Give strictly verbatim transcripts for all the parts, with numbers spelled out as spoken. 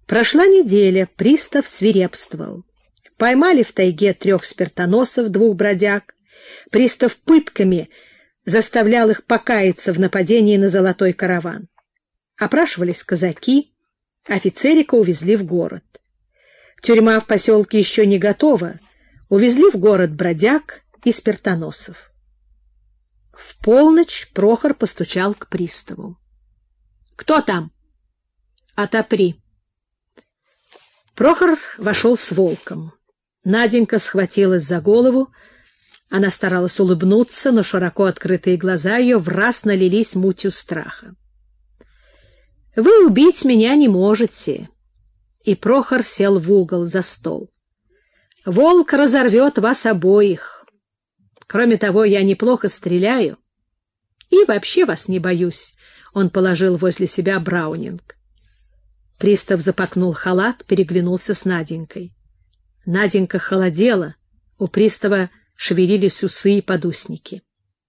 Прошла неделя, пристав свирепствовал. Поймали в тайге трех спиртоносов, двух бродяг. Пристав пытками заставлял их покаяться в нападении на золотой караван. Опрашивались казаки, офицерика увезли в город. Тюрьма в поселке еще не готова, увезли в город бродяг и спиртоносов. В полночь Прохор постучал к приставу. — Кто там? — Отопри. Прохор вошел с волком. Наденька схватилась за голову. Она старалась улыбнуться, но широко открытые глаза ее враз налились мутью страха. — Вы убить меня не можете. И Прохор сел в угол за стол. — Волк разорвет вас обоих. Кроме того, я неплохо стреляю. И вообще вас не боюсь. Он положил возле себя браунинг. Пристав запахнул халат, переглянулся с Наденькой. Наденька холодела, у пристава шевелились усы и подусники.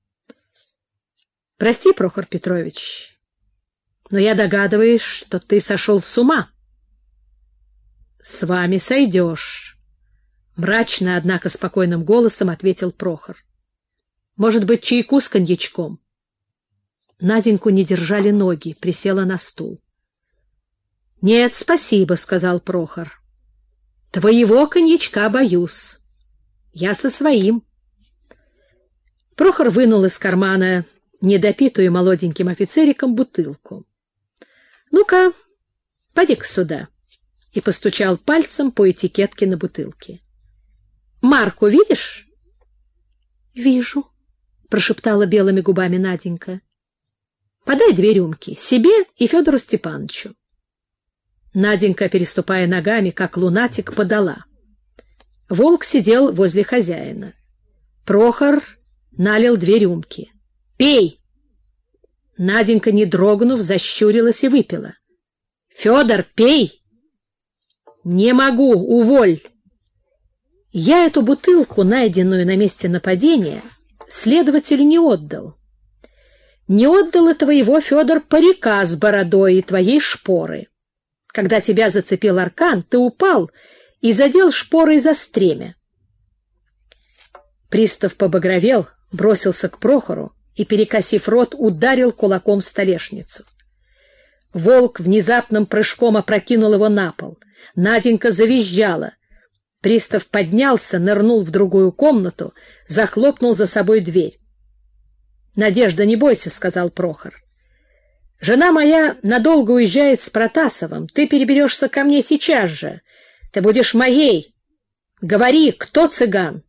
— Прости, Прохор Петрович, но я догадываюсь, что ты сошел с ума. — С вами сойдешь, — мрачно, однако спокойным голосом ответил Прохор. — Может быть, чайку с коньячком? Наденьку не держали ноги, присела на стул. — Нет, спасибо, — сказал Прохор. — Твоего коньячка боюсь. Я со своим. Прохор вынул из кармана недопитую молоденьким офицериком бутылку. — Ну-ка, поди-ка сюда. И постучал пальцем по этикетке на бутылке. — Марку видишь? — Вижу, — прошептала белыми губами Наденька. — Подай две рюмки, себе и Федору Степановичу. Наденька, переступая ногами, как лунатик, подала. Волк сидел возле хозяина. Прохор налил две рюмки. «Пей!» Наденька, не дрогнув, защурилась и выпила. «Федор, пей!» «Не могу, уволь!» Я эту бутылку, найденную на месте нападения, следователю не отдал. Не отдал этого его, Федор, парика с бородой и твоей шпоры. Когда тебя зацепил аркан, ты упал и задел шпорой за стремя. Пристав побагровел, бросился к Прохору и, перекосив рот, ударил кулаком в столешницу. Волк внезапным прыжком опрокинул его на пол. Наденька завизжала. Пристав поднялся, нырнул в другую комнату, захлопнул за собой дверь. — Надежда, не бойся, — сказал Прохор. — Жена моя надолго уезжает с Протасовым. Ты переберешься ко мне сейчас же. Ты будешь моей. Говори, кто цыган?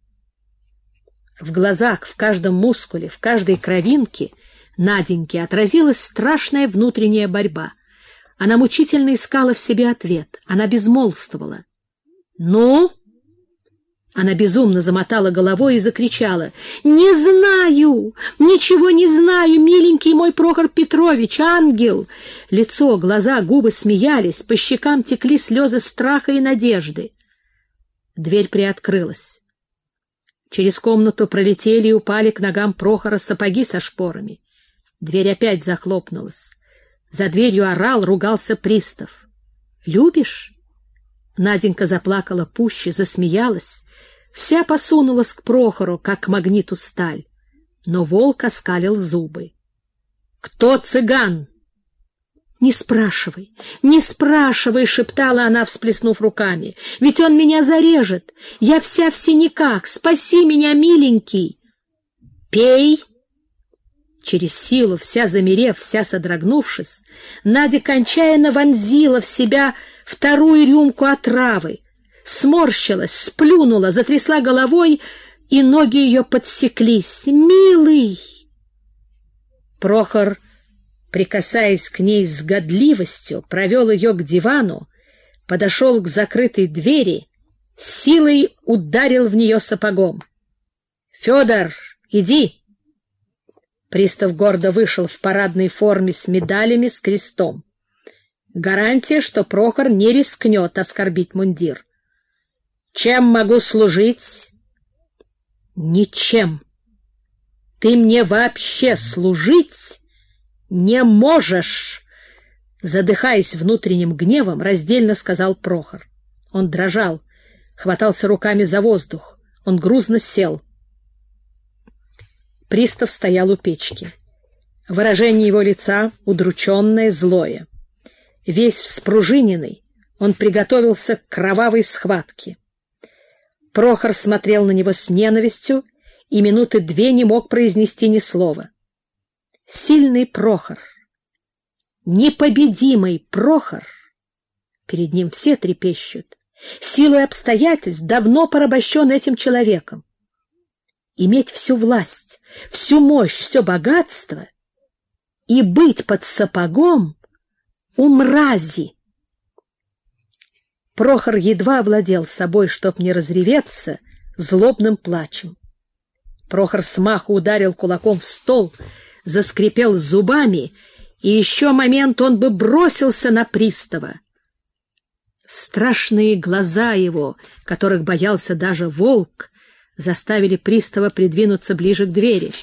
В глазах, в каждом мускуле, в каждой кровинке Наденьки отразилась страшная внутренняя борьба. Она мучительно искала в себе ответ. Она безмолвствовала. — Ну? Она безумно замотала головой и закричала. — Не знаю! Ничего не знаю, миленький мой Прохор Петрович, ангел! Лицо, глаза, губы смеялись, по щекам текли слезы страха и надежды. Дверь приоткрылась. Через комнату пролетели и упали к ногам Прохора сапоги со шпорами. Дверь опять захлопнулась. За дверью орал, ругался пристав. — Любишь? Наденька заплакала пуще, засмеялась, вся посунулась к Прохору, как к магниту сталь. Но волк оскалил зубы. — Кто цыган? — Не спрашивай, не спрашивай, — шептала она, всплеснув руками. — Ведь он меня зарежет. Я вся в синяках. Спаси меня, миленький. — Пей! Через силу, вся замерев, вся содрогнувшись, Надя кончаянно вонзила в себя вторую рюмку отравы, сморщилась, сплюнула, затрясла головой, и ноги ее подсеклись. «Милый!» Прохор, прикасаясь к ней с годливостью, провел ее к дивану, подошел к закрытой двери, силой ударил в нее сапогом. «Федор, иди!» Пристав гордо вышел в парадной форме с медалями, с крестом. Гарантия, что Прохор не рискнет оскорбить мундир. «Чем могу служить?» «Ничем. Ты мне вообще служить не можешь!» Задыхаясь внутренним гневом, раздельно сказал Прохор. Он дрожал, хватался руками за воздух. Он грузно сел. Пристав стоял у печки. Выражение его лица удрученное, злое. Весь вспружиненный, он приготовился к кровавой схватке. Прохор смотрел на него с ненавистью и минуты две не мог произнести ни слова. Сильный Прохор, непобедимый Прохор, перед ним все трепещут, силой обстоятельств давно порабощен этим человеком. Иметь всю власть, всю мощь, все богатство и быть под сапогом у мрази. Прохор едва овладел собой, чтоб не разреветься злобным плачем. Прохор смаху ударил кулаком в стол, заскрипел зубами, и еще момент он бы бросился на пристава. Страшные глаза его, которых боялся даже волк, заставили пристава придвинуться ближе к двери.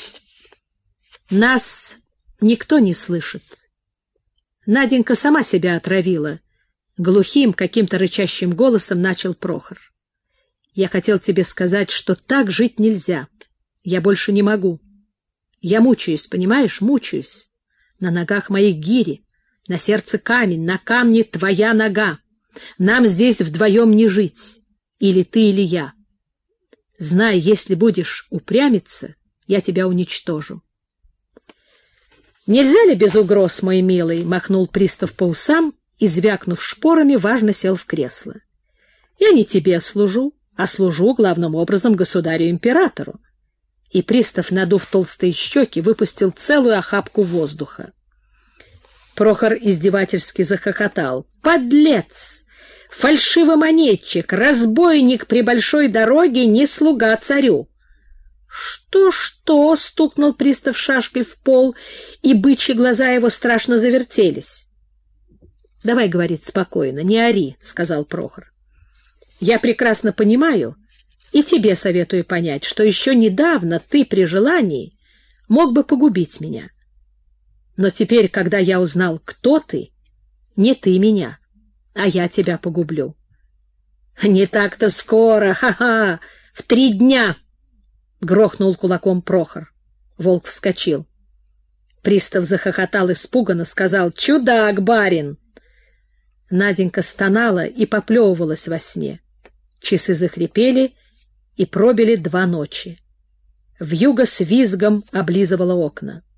Нас никто не слышит. Наденька сама себя отравила. Глухим, каким-то рычащим голосом начал Прохор. Я хотел тебе сказать, что так жить нельзя. Я больше не могу. Я мучаюсь, понимаешь, мучаюсь. На ногах моих гири, на сердце камень, на камне твоя нога. Нам здесь вдвоем не жить. Или ты, или я. Знай, если будешь упрямиться, я тебя уничтожу. Нельзя ли без угроз, мой милый? Махнул пристав по усам и, звякнув шпорами, важно сел в кресло. Я не тебе служу, а служу главным образом государю-императору. И пристав, надув толстые щеки, выпустил целую охапку воздуха. Прохор издевательски захохотал. «Подлец! Фальшивомонетчик! Разбойник при большой дороге, не слуга царю!» «Что-что?» — стукнул пристав шашкой в пол, и бычьи глаза его страшно завертелись. «Давай говорить спокойно, не ори», — сказал Прохор. «Я прекрасно понимаю, и тебе советую понять, что еще недавно ты при желании мог бы погубить меня. Но теперь, когда я узнал, кто ты, не ты меня, а я тебя погублю». «Не так-то скоро, ха-ха, в три дня!» — грохнул кулаком Прохор. Волк вскочил. Пристав захохотал испуганно, сказал: «Чудак, барин!» Наденька стонала и поплевывалась во сне. Часы захрипели и пробили два ночи. Вьюга с визгом облизывала окна.